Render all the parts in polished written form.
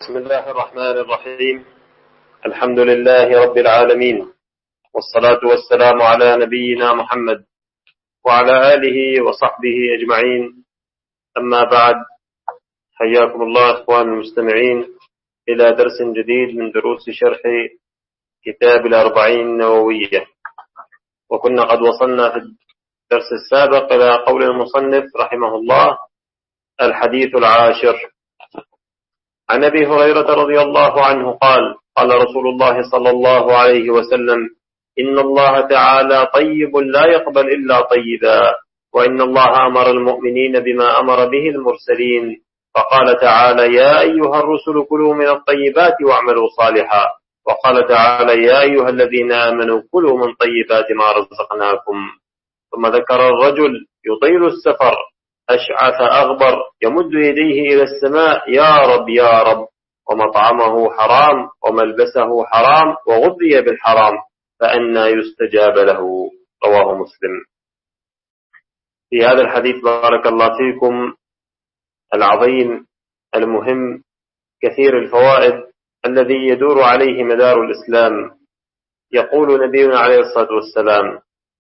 بسم الله الرحمن الرحيم. الحمد لله رب العالمين، والصلاة والسلام على نبينا محمد وعلى آله وصحبه أجمعين. أما بعد، حياكم الله إخوان المستمعين إلى درس جديد من دروس شرح كتاب الأربعين النووية. وكنا قد وصلنا في الدرس السابق إلى قول المصنف رحمه الله: الحديث العاشر. عن أبي هريرة رضي الله عنه قال: قال رسول الله صلى الله عليه وسلم: إن الله تعالى طيب لا يقبل إلا طيبا، وإن الله أمر المؤمنين بما أمر به المرسلين، فقال تعالى: يا أيها الرسل كلوا من الطيبات واعملوا صالحا، وقال تعالى: يا أيها الذين آمنوا كلوا من طيبات ما رزقناكم. ثم ذكر الرجل يطيل السفر أشعث أغبر يمد يديه إلى السماء: يا رب يا رب، ومطعمه حرام وملبسه حرام وغذي بالحرام، فأنى يستجاب له. رواه مسلم. في هذا الحديث بارك الله فيكم العظيم المهم كثير الفوائد الذي يدور عليه مدار الإسلام، يقول نبينا عليه الصلاة والسلام: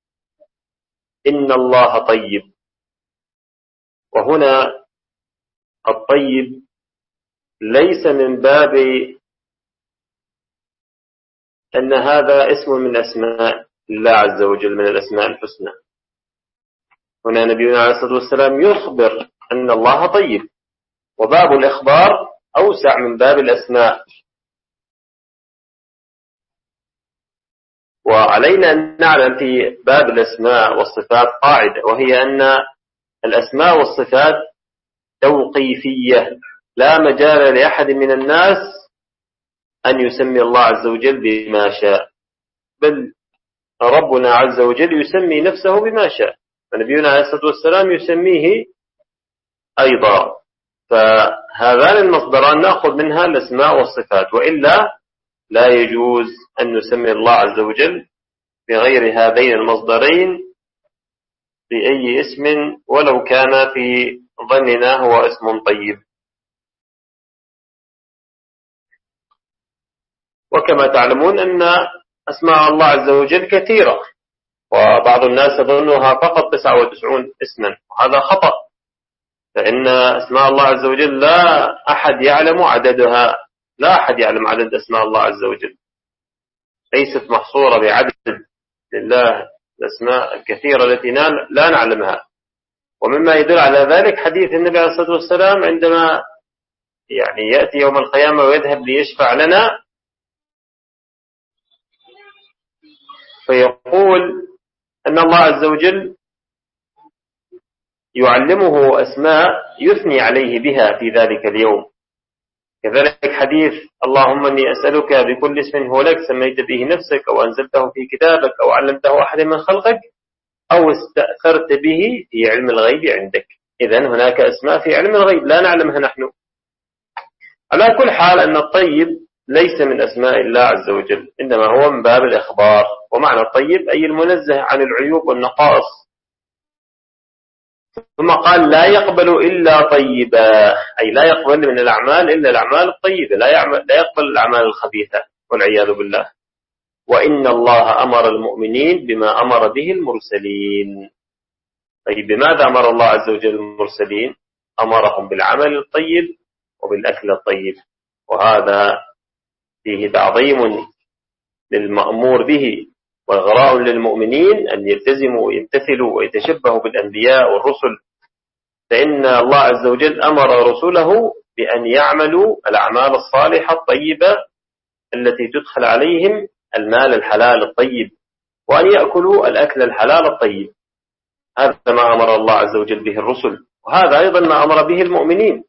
إن الله طيب. وهنا الطيب ليس من باب أن هذا اسم من أسماء الله عز وجل من الأسماء الحسنى. هنا نبينا عليه الصلاة والسلام يخبر أن الله طيب، وباب الإخبار أوسع من باب الأسماء. وعلينا أن نعلم في باب الأسماء والصفات قاعدة، وهي أن الأسماء والصفات توقيفية، لا مجال لأحد من الناس أن يسمي الله عز وجل بما شاء، بل ربنا عز وجل يسمي نفسه بما شاء، ونبينا عليه الصلاة والسلام يسميه أيضا. فهذان المصدران نأخذ منها الأسماء والصفات، وإلا لا يجوز أن نسمي الله عز وجل بغير هذين المصدرين بأي اسم ولو كان في ظننا هو اسم طيب. وكما تعلمون أن أسماء الله عز وجل كثيرة، وبعض الناس يظنها فقط 99 اسما، وهذا خطأ، فإن أسماء الله عز وجل لا أحد يعلم عددها، لا أحد يعلم عدد أسماء الله عز وجل، ليست محصورة بعدد لله الأسماء الكثيرة التي لا نعلمها. ومما يدل على ذلك حديث النبي عليه الصلاة والسلام عندما يأتي يوم القيامة ويذهب ليشفع لنا، فيقول أن الله عز وجل يعلمه أسماء يثني عليه بها في ذلك اليوم. كذلك حديث: اللهم إني أسألك بكل اسم هو لك سميت به نفسك أو أنزلته في كتابك أو علمته أحد من خلقك أو استأثرت به في علم الغيب عندك. إذن هناك أسماء في علم الغيب لا نعلمها نحن. على كل حال أن الطيب ليس من أسماء الله عز وجل، إنما هو من باب الإخبار، ومعنى الطيب أي المنزه عن العيوب والنقائص. ثم قال: لا يقبل إلا طيبا، أي لا يقبل من الأعمال إلا الأعمال الطيبة، لا يقبل الأعمال الخبيثة والعياذ بالله. وإن الله أمر المؤمنين بما أمر به المرسلين. طيب، بماذا أمر الله عز وجل المرسلين؟ أمرهم بالعمل الطيب وبالأكل الطيب، وهذا فيه تعظيم للمأمور به وإغراء للمؤمنين أن يلتزموا ويمتثلوا ويتشبهوا بالأنبياء والرسل، فإن الله عز وجل أمر رسله بأن يعملوا الأعمال الصالحة الطيبة التي تدخل عليهم المال الحلال الطيب، وأن يأكلوا الأكل الحلال الطيب. هذا ما أمر الله عز وجل به الرسل، وهذا أيضا ما أمر به المؤمنين.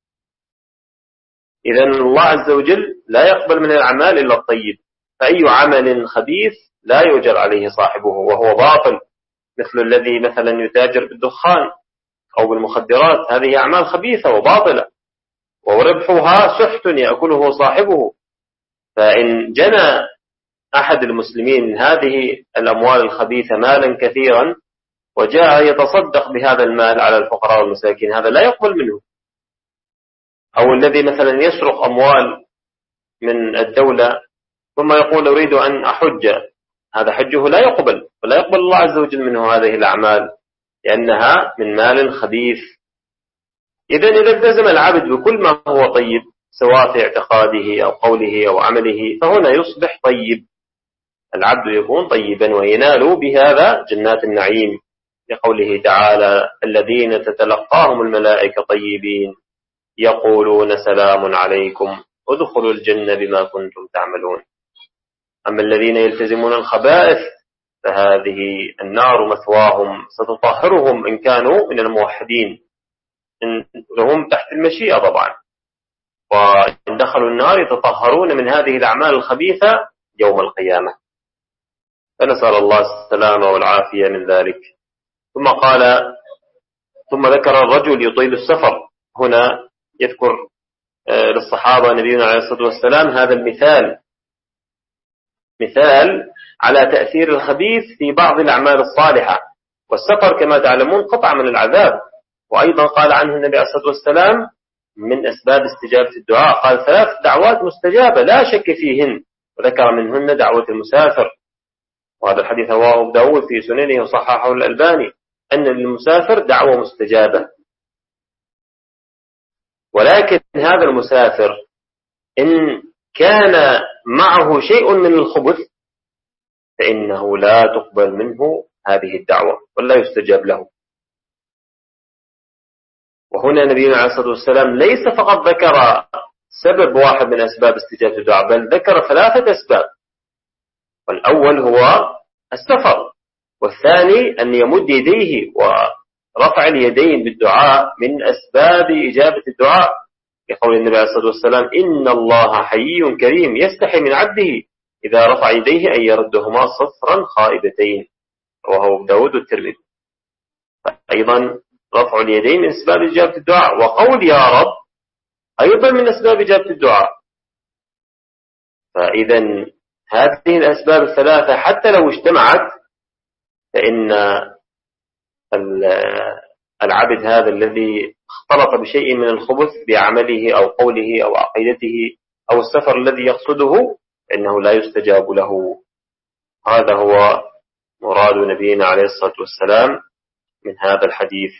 إذن الله عز وجل لا يقبل من الأعمال إلا الطيب، فأي عمل خبيث لا يؤجر عليه صاحبه وهو باطل، مثل الذي مثلا يتاجر بالدخان أو بالمخدرات، هذه أعمال خبيثة وباطلة، وربحها سحت يأكله صاحبه. فإن جنى أحد المسلمين من هذه الأموال الخبيثة مالا كثيرا وجاء يتصدق بهذا المال على الفقراء والمساكين، هذا لا يقبل منه، أو الذي مثلا يسرق أموال من الدولة ثم يقول أريد أن أحج، هذا حجه لا يقبل، ولا يقبل الله عز وجل منه هذه الأعمال لأنها من مال خبيث. إذن إذا التزم العبد بكل ما هو طيب سواء في اعتقاده أو قوله أو عمله فهنا يصبح طيب، العبد يكون طيبا وينال بهذا جنات النعيم، لقوله تعالى الذين تتلقاهم الملائكة طيبين يقولون سلام عليكم ادخلوا الجنة بما كنتم تعملون. أما الذين يلتزمون الخبائث فهذه النار مثواهم ستطهرهم إن كانوا من الموحدين، لهم تحت المشيئة طبعا، وإن دخلوا النار يتطهرون من هذه الأعمال الخبيثة يوم القيامة، فنسأل الله السلامة والعافية من ذلك. ثم ذكر الرجل يطيل السفر، هنا يذكر للصحابة نبينا عليه الصلاة والسلام هذا المثال، مثال على تأثير الخبيث في بعض الأعمال الصالحة، والسفر كما تعلمون قطع من العذاب. وأيضا قال عنه النبي عليه الصلاة والسلام من أسباب استجابة الدعاء، قال 3 دعوات مستجابة لا شك فيهن، وذكر منهن دعوة المسافر، وهذا الحديث رواه أبو داود في سننه وصححه الألباني أن للمسافر دعوة مستجابة. ولكن هذا المسافر إن كان معه شيء من الخبث فإنه لا تقبل منه هذه الدعوة ولا يستجاب له. وهنا نبينا عليه الصلاة والسلام ليس فقط ذكر سبب واحد من أسباب استجابة الدعاء، بل ذكر 3 أسباب. والأول هو السفر، والثاني أن يمد يديه، ورفع اليدين بالدعاء من أسباب إجابة الدعاء، يقول النبي عليه الصلاة والسلام إن الله حيي كريم يستحي من عبده إذا رفع يديه أن يردهما صفرا خائبتين، رواه أبو داود والترمذي. أيضا رفع اليدين من أسباب إجابة الدعاء، وقول يا رب أيضا من أسباب إجابة الدعاء. فإذا هذه الأسباب ال3 حتى لو اجتمعت فإن العبد هذا الذي اختلط بشيء من الخبث بعمله أو قوله أو عقيدته أو السفر الذي يقصده إنه لا يستجاب له. هذا هو مراد نبينا عليه الصلاة والسلام من هذا الحديث.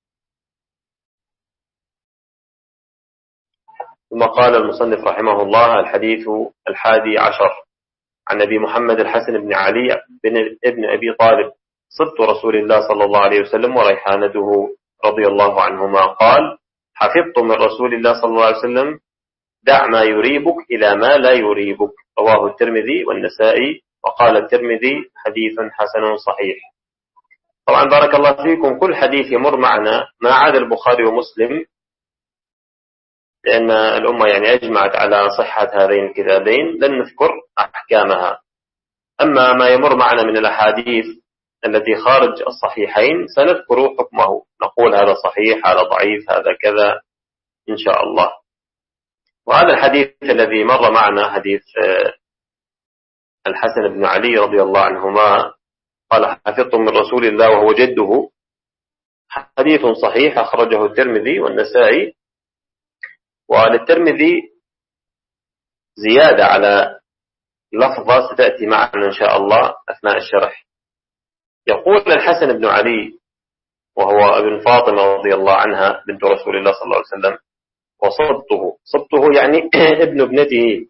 ثم قال المصنف رحمه الله الحديث 11 عن أبي محمد الحسن بن علي ابن أبي طالب صبت رسول الله صلى الله عليه وسلم وريحانته رضي الله عنهما قال حفظت من رسول الله صلى الله عليه وسلم دع ما يريبك إلى ما لا يريبك، رواه الترمذي والنسائي، وقال الترمذي حديث حسن صحيح. طبعا بارك الله فيكم كل حديث يمر معنا ما عدا البخاري ومسلم، لأن الأمة يعني أجمعت على صحة هذين الكتابين لن نذكر أحكامها. أما ما يمر معنا من الأحاديث التي خارج الصحيحين سنذكر حكمه، نقول هذا صحيح هذا ضعيف هذا كذا إن شاء الله. وهذا الحديث الذي مر معنا حديث الحسن بن علي رضي الله عنهما قال حفظت من رسول الله وهو جده، حديث صحيح أخرجه الترمذي والنسائي. وللترمذي زيادة على لفظة ستأتي معنا إن شاء الله أثناء الشرح. يقول الحسن بن علي وهو ابن فاطمة رضي الله عنها بنت رسول الله صلى الله عليه وسلم وصبته يعني ابن ابنته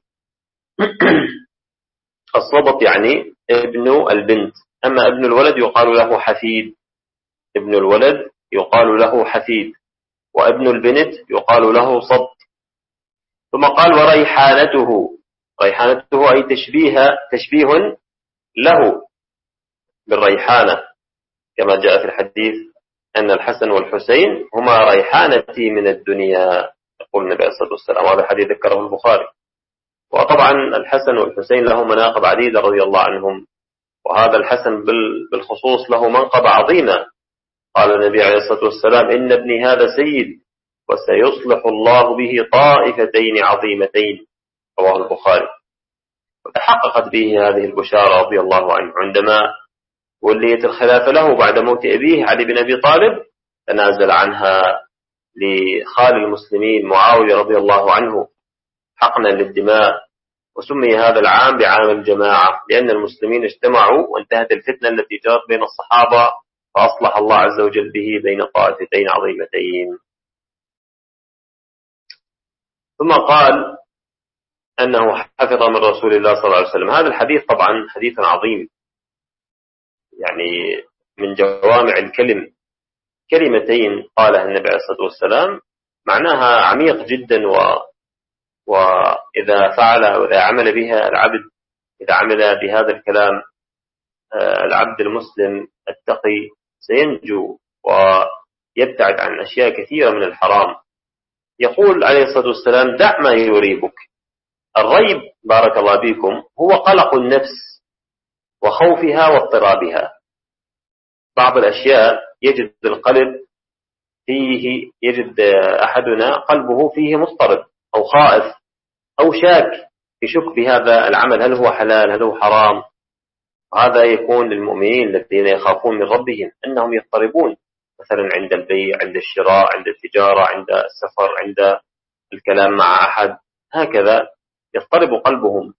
الصبط يعني ابن البنت، أما ابن الولد يقال له حفيد، ابن الولد يقال له حفيد، وابن البنت يقال له صبط. ثم قال وريحانته، ريحانته أي تشبيه له بالريحانة، كما جاء في الحديث أن الحسن والحسين هما ريحانتي من الدنيا، يقول النبي صلى الله عليه وسلم، وهذا الحديث ذكره البخاري. وطبعا الحسن والحسين لهم مناقب عديدة رضي الله عنهم، وهذا الحسن بالخصوص له منقب عظيمة. قال النبي عليه الصلاة والسلام إن ابني هذا سيد وسيصلح الله به طائفتين عظيمتين، رواه البخاري. وتحققت به هذه البشارة رضي الله عنه عندما وليت الخلافة له بعد موت أبيه علي بن أبي طالب، تنازل عنها لخال المسلمين معاوية رضي الله عنه حقنا للدماء، وسمي هذا العام بعام الجماعة لأن المسلمين اجتمعوا وانتهت الفتنة التي جرت بين الصحابة، فأصلح الله عز وجل به بين طائفتين عظيمتين. ثم قال أنه حفظ من رسول الله صلى الله عليه وسلم. هذا الحديث طبعا حديث عظيم، يعني من جوامع الكلم، كلمتين قالها النبي عليه الصلاة والسلام معناها عميق جدا، وإذا فعل وإذا عمل بها العبد، إذا عمل بهذا الكلام العبد المسلم التقي سينجو ويبتعد عن أشياء كثيرة من الحرام. يقول عليه الصلاة والسلام: دع ما يريبك. الريب بارك الله بكم هو قلق النفس وخوفها واضطرابها. بعض الأشياء يجد القلب فيه، يجد أحدنا قلبه فيه مضطرب أو خائف أو شاك، يشك بهذا العمل هل هو حلال هل هو حرام. هذا يكون للمؤمنين الذين يخافون من ربهم أنهم يضطربون، مثلا عند البيع، عند الشراء، عند التجارة، عند السفر، عند الكلام مع أحد، هكذا يضطرب قلبهم.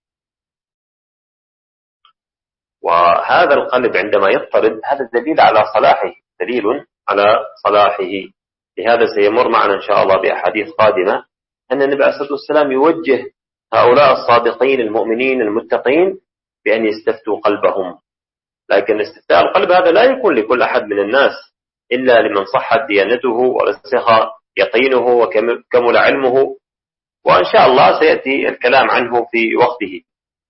وهذا القلب عندما يضطرب هذا دليل على صلاحه، دليل على صلاحه. لهذا سيمر معنا إن شاء الله بأحاديث قادمة أن النبي عليه الصلاة والسلام يوجه هؤلاء الصادقين المؤمنين المتقين بأن يستفتوا قلبهم. لكن استفتاء القلب هذا لا يكون لكل أحد من الناس، إلا لمن صحت ديانته ورسخ يقينه وكمل علمه، وإن شاء الله سيأتي الكلام عنه في وقته.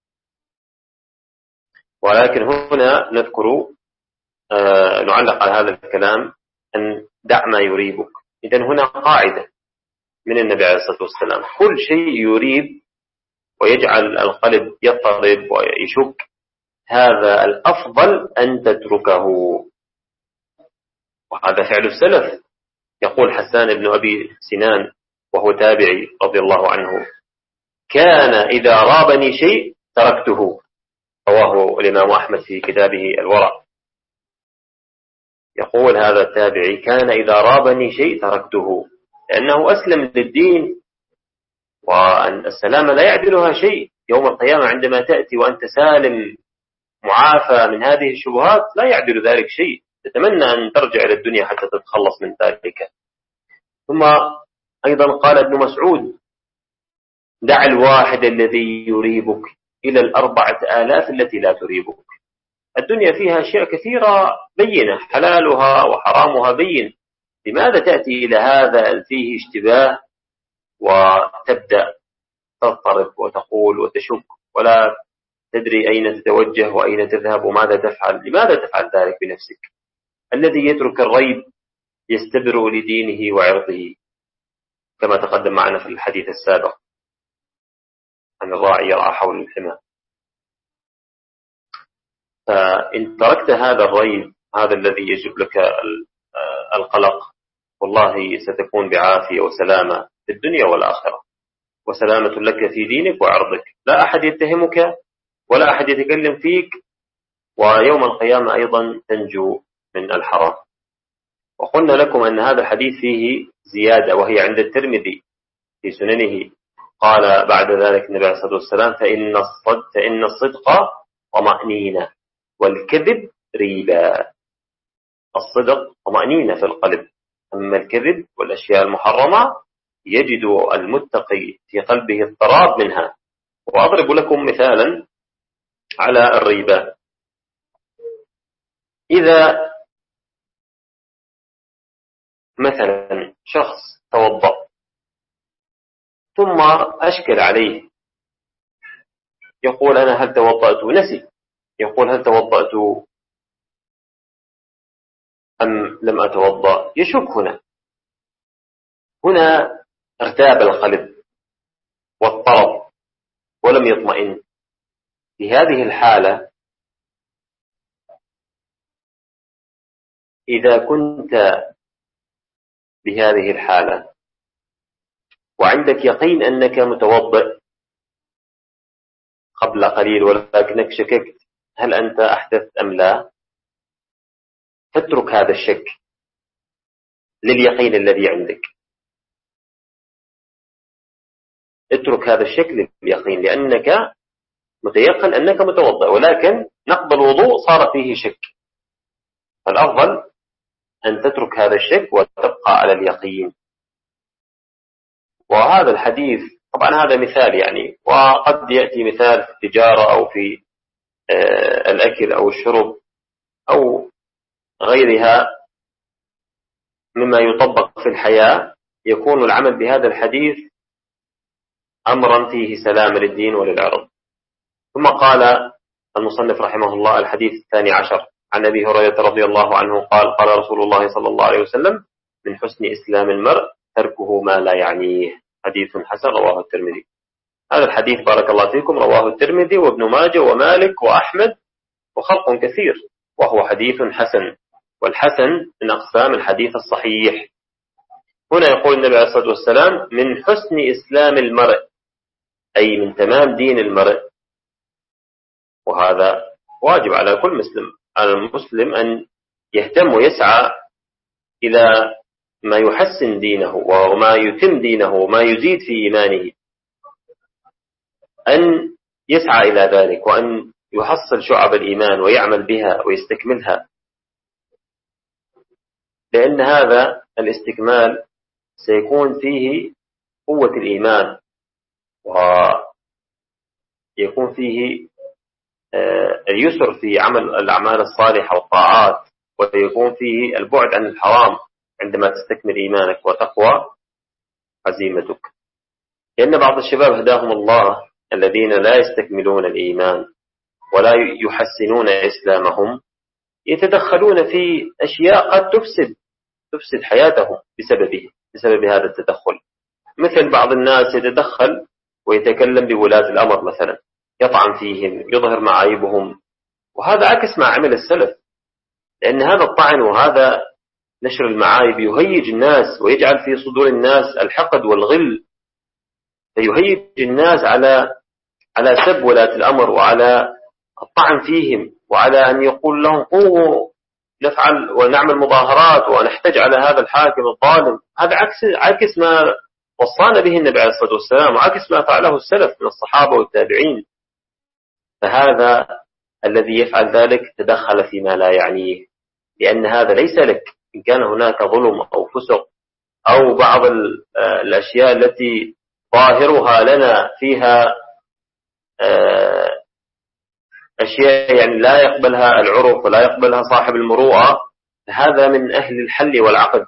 ولكن هنا نذكر نعلق على هذا الكلام أن دع ما يريبك. إذن هنا قاعدة من النبي عليه الصلاة والسلام: كل شيء يريب ويجعل القلب يضطرب ويشك هذا الأفضل أن تتركه. وهذا فعل السلف. يقول حسان بن أبي سنان وهو تابعي رضي الله عنه: كان إذا رابني شيء تركته. رواه الإمام أحمد في كتابه الورع. يقول هذا التابعي: كان إذا رابني شيء تركته، لأنه أسلم للدين، وأن السلامة لا يعدلها شيء. يوم القيامة عندما تأتي وأنت سالم معافى من هذه الشبهات لا يعدل ذلك شيء، تتمنى أن ترجع إلى الدنيا حتى تتخلص من ذلك. ثم أيضا قال ابن مسعود: دع الواحد الذي يريبك إلى 4000 التي لا تريبك. الدنيا فيها أشياء كثيرة بينة، حلالها وحرامها بين، لماذا تأتي إلى هذا فيه اشتباه وتبدأ تضطرب وتقول وتشك ولا تدري أين تتوجه وأين تذهب وماذا تفعل؟ لماذا تفعل ذلك بنفسك؟ الذي يترك الريب يستبرئ لدينه وعرضه، كما تقدم معنا في الحديث السابق عن الراعي يرعى حول الحمى. فإن تركت هذا الريب، هذا الذي يجب لك القلق، والله ستكون بعافية وسلامة في الدنيا والآخرة، وسلامة لك في دينك وعرضك، لا أحد يتهمك ولا أحد يتكلم فيك، ويوم القيامة أيضا تنجو من الحرام. وقلنا لكم أن هذا الحديث فيه زيادة وهي عند الترمذي في سننه. قال بعد ذلك النبي عليه الصلاة والسلام: فإن الصدق طمأنينة والكذب ريبا. الصدق طمأنينة في القلب، أما الكذب والأشياء المحرمة يجد المتقي في قلبه اضطراب منها. وأضرب لكم مثالا على الريبة. إذا مثلا شخص توضأ ثم أشكل عليه، يقول: أنا هل توضأت؟ نسي. يقول: هل توضأت أم لم أتوضأ؟ يشك. هنا ارتاب القلب واضطرب ولم يطمئن. في هذه الحالة إذا كنت بهذه الحالة وعندك يقين أنك متوضئ قبل قليل ولكنك شككت هل أنت أحدثت أم لا، تترك هذا الشك لليقين الذي عندك. اترك هذا الشك لليقين، لأنك متيقن أنك متوضأ، ولكن نقض الوضوء صار فيه شك. فالأفضل أن تترك هذا الشك وتبقى على اليقين. وهذا الحديث طبعا هذا مثال يعني، وقد يأتي مثال في التجارة أو في الأكل أو الشرب أو غيرها مما يطبق في الحياة، يكون العمل بهذا الحديث أمرا فيه سلام للدين وللعرض. ثم قال المصنف رحمه الله: الحديث 12 عن أبي هريرة رضي الله عنه قال: قال رسول الله صلى الله عليه وسلم: من حسن إسلام المرء تركه ما لا يعنيه. حديث حسن رواه الترمذي. هذا الحديث بارك الله فيكم رواه الترمذي وابن ماجه ومالك وأحمد وخلق كثير، وهو حديث حسن، والحسن من أقسام الحديث الصحيح. هنا يقول النبي عليه الصلاة والسلام: من حسن إسلام المرء، أي من تمام دين المرء. وهذا واجب على كل مسلم، على المسلم أن يهتم ويسعى إلى ما يحسن دينه وما يتم دينه وما يزيد في إيمانه، أن يسعى إلى ذلك وأن يحصل شعب الإيمان ويعمل بها ويستكملها، لأن هذا الاستكمال سيكون فيه قوة الإيمان، ويكون فيه اليسر في عمل الأعمال الصالحة والطاعات، ويكون فيه البعد عن الحرام عندما تستكمل إيمانك وتقوى عزيمتك. لأن بعض الشباب هداهم الله الذين لا يستكملون الإيمان ولا يحسنون إسلامهم يتدخلون في أشياء قد تفسد حياتهم بسبب هذا التدخل. مثل بعض الناس يتدخل ويتكلم بولاة الأمر مثلا، يطعن فيهم، يظهر معايبهم، وهذا عكس ما عمل السلف، لأن هذا الطعن وهذا نشر المعايب يهيج الناس ويجعل في صدور الناس الحقد والغل، فيهيج الناس على سب ولاة الأمر وعلى الطعن فيهم وعلى أن يقول لهم قوموا نفعل ونعمل مظاهرات ونحتج على هذا الحاكم الظالم. هذا عكس ما وصانا به النبي عليه الصلاة والسلام، وعكس ما فعله السلف من الصحابة والتابعين. فهذا الذي يفعل ذلك تدخل فيما لا يعنيه، لأن هذا ليس لك. إن كان هناك ظلم أو فسق أو بعض الأشياء التي ظاهرها لنا فيها أشياء يعني لا يقبلها العرف ولا يقبلها صاحب المروءة، هذا من أهل الحل والعقد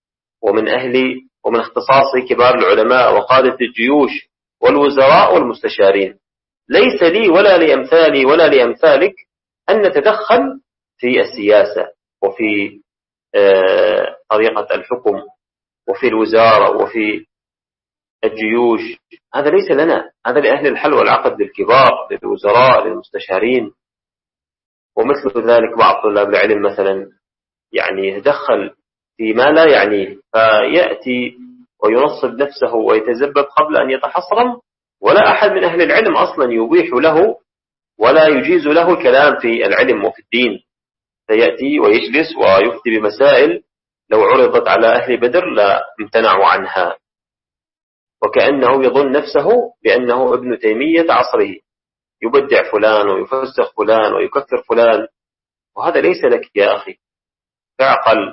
ومن اختصاص كبار العلماء وقادة الجيوش والوزراء والمستشارين. ليس لي ولا لأمثالي ولا لأمثالك أن نتدخل في السياسة وفي طريقة الحكم وفي الوزارة وفي الجيوش. هذا ليس لنا، هذا لأهل الحل والعقد، للكبار، للوزراء، للمستشارين. ومثل ذلك بعض طلاب العلم مثلا يعني يتدخل فيما لا يعنيه، فيأتي وينصب نفسه ويتزبب قبل أن يتحصرم، ولا أحد من أهل العلم أصلا يبيح له ولا يجيز له الكلام في العلم وفي الدين، فيأتي ويجلس ويفتي بمسائل لو عرضت على أهل بدر لا امتنعوا عنها، وكأنه يظن نفسه بأنه ابن تيمية عصره، يبدع فلان ويفسخ فلان ويكفر فلان. وهذا ليس لك يا أخي. فاعقل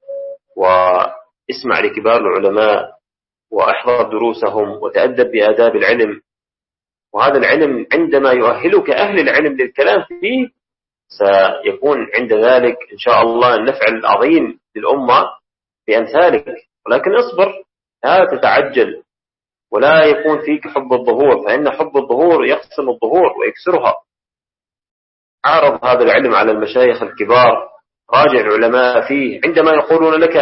واسمع لكبار العلماء واحضر دروسهم وتأدب بآداب العلم، وهذا العلم عندما يؤهلك أهل العلم للكلام فيه سيكون عند ذلك إن شاء الله النفع العظيم للأمة بأمثالك. ولكن اصبر، لا تتعجل ولا يكون فيك حب الظهور، فإن حب الظهور يقسم الظهور ويكسرها. عرض هذا العلم على المشايخ الكبار، راجع العلماء فيه عندما يقولون لك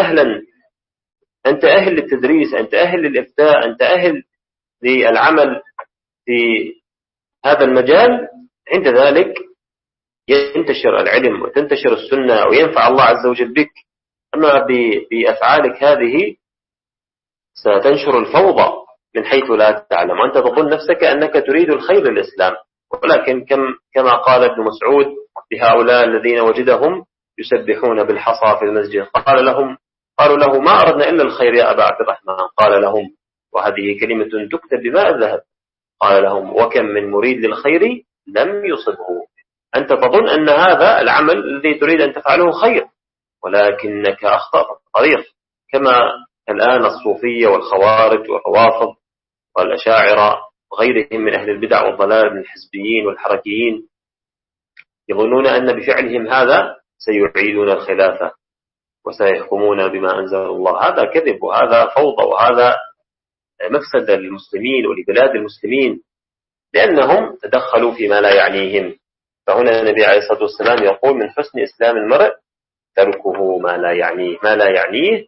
أنت أهل للتدريس، أنت أهل للإفتاء، أنت أهل للعمل في هذا المجال. عند ذلك ينتشر العلم وتنتشر السنة وينفع الله عز وجل بك. أما بأفعالك هذه ستنشر الفوضى من حيث لا تعلم، وأنت تظن نفسك أنك تريد الخير للإسلام، ولكن كما قال ابن مسعود لهؤلاء الذين وجدهم يسبحون بالحصى في المسجد، قالوا له ما أردنا إلا الخير يا أبا عبد الرحمن. قال لهم وهذه كلمة تكتب بماء الذهب. قال لهم: وكم من مريد للخير لم يصبه. أنت تظن أن هذا العمل الذي تريد أن تفعله خير، ولكنك أخطأت الطريق، كما الآن الصوفية والخوارج والروافض والأشاعرة وغيرهم من أهل البدع والضلال من الحزبيين والحركيين يظنون أن بفعلهم هذا سيعيدون الخلافة وسيحكمون بما أنزل الله. هذا كذب، وهذا فوضى، وهذا مفسدة للمسلمين ولبلاد المسلمين، لأنهم تدخلوا فيما لا يعنيهم. فهنا النبي عليه الصلاة والسلام يقول: من حسن إسلام المرء تركه ما لا يعنيه. ما لا يعنيه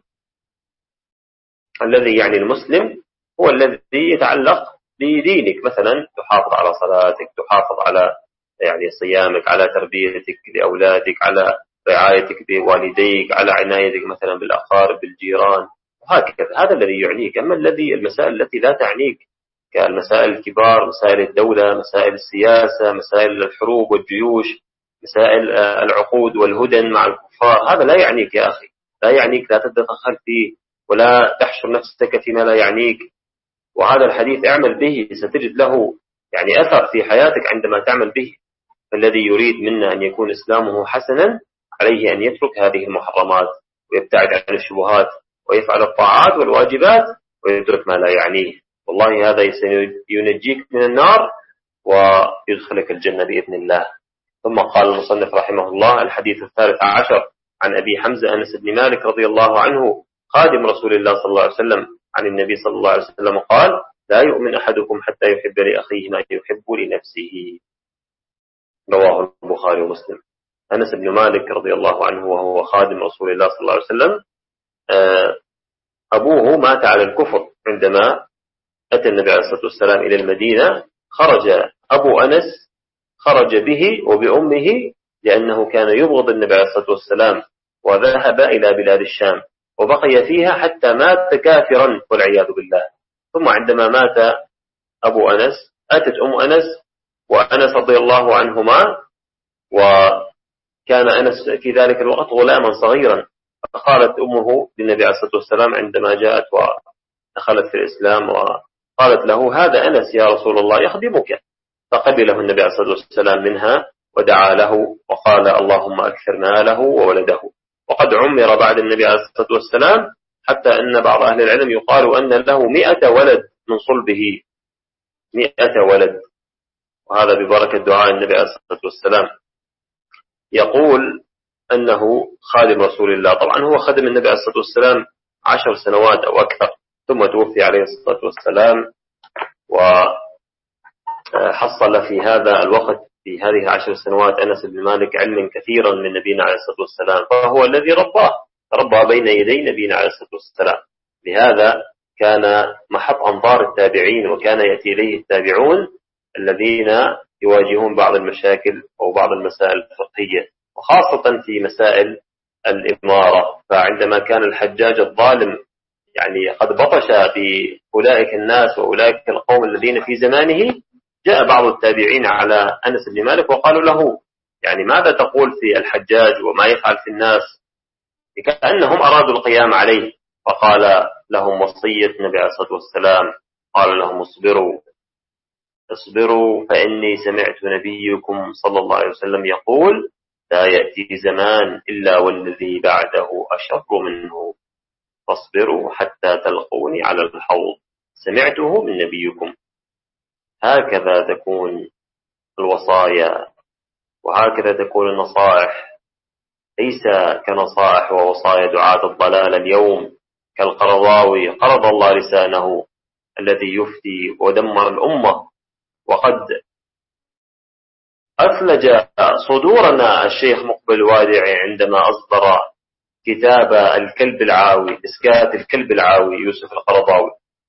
الذي يعني المسلم هو الذي يتعلق بدينك، مثلا تحافظ على صلاتك، تحافظ على صيامك، على تربيتك لأولادك، على رعايتك بوالديك، على عنايتك مثلا بالأقارب بالجيران، وهكذا. هذا الذي يعنيك. أما المسائل التي لا تعنيك كالمسائل الكبار، مسائل الدولة، مسائل السياسة، مسائل الحروب والجيوش، مسائل العقود والهدن مع الكفار، هذا لا يعنيك يا أخي، لا يعنيك، لا تتدخل فيه ولا تحشر نفسك فيما لا يعنيك. وهذا الحديث اعمل به، ستجد له أثر في حياتك عندما تعمل به. فالذي يريد منا أن يكون إسلامه حسنا عليه أن يترك هذه المحرمات ويبتعد عن الشبهات ويفعل الطاعات والواجبات ويترك ما لا يعنيه. والله هذا ينجيك من النار ويدخلك الجنة بإذن الله. ثم قال المصنف رحمه الله: الحديث 13 عن أبي حمزة أنس بن مالك رضي الله عنه خادم رسول الله صلى الله عليه وسلم عن النبي صلى الله عليه وسلم قال: لا يؤمن أحدكم حتى يحب لأخيه ما يحب لنفسه. رواه البخاري ومسلم. أنس بن مالك رضي الله عنه وهو خادم رسول الله صلى الله عليه وسلم، أبوه مات على الكفر. عندما أتى النبي عليه الصلاة والسلام إلى المدينة خرج أبو أنس، خرج به وبأمه، لأنه كان يبغض النبي عليه الصلاة والسلام، وذهب إلى بلاد الشام وبقي فيها حتى مات كافرا والعياذ بالله. ثم عندما مات أبو أنس أتت أم أنس وأنس رضي الله عنهما، وكان أنس في ذلك الوقت غلاما صغيرا، فقالت أمه للنبي عليه الصلاة والسلام عندما جاءت ودخلت في الإسلام وقالت له: هذا أنس يا رسول الله يخدمك. فقبله النبي عليه الصلاة والسلام منها ودعا له وقال: اللهم أكثر ماله وولده. وقد عمر بعد النبي عليه الصلاة والسلام حتى أن بعض أهل العلم يقال أن له 100 ولد من صلبه، 100 ولد، وهذا ببركة دعاء النبي عليه الصلاة والسلام. يقول أنه خادم رسول الله. طبعا هو خدم النبي عليه الصلاة والسلام 10 سنوات أو أكثر، ثم توفي عليه الصلاة والسلام، وحصل في هذا الوقت في هذه 10 سنوات أنس بن مالك علما كثيرا من نبينا عليه الصلاة والسلام، فهو الذي ربى بين يدي نبينا عليه الصلاة والسلام. لهذا كان محط أنظار التابعين، وكان يأتي إليه التابعون الذين يواجهون بعض المشاكل أو بعض المسائل الفقهية، وخاصة في مسائل الإمارة. فعندما كان الحجاج الظالم قد بطش بأولئك الناس وأولئك القوم الذين في زمانه، جاء بعض التابعين على أنس بن مالك وقالوا له: ماذا تقول في الحجاج وما يفعل في الناس؟ كأنهم أرادوا القيام عليه. فقال لهم وصية النبي عليه الصلاة والسلام، قال لهم: اصبروا فإني سمعت نبيكم صلى الله عليه وسلم يقول: لا يأتي زمان إلا والذي بعده أشر منه، فاصبروا حتى تلقوني على الحوض، سمعته من نبيكم. هكذا تكون الوصايا وهكذا تكون النصائح، ليس كنصائح ووصايا دعاة الضلال اليوم كالقرضاوي، قرض الله لسانه الذي يفتي ودمر الأمة. وقد أثلج صدورنا الشيخ مقبل الوادعي عندما أصدر كتاب الكلب العاوي، إسكات الكلب العاوي يوسف القرضاوي.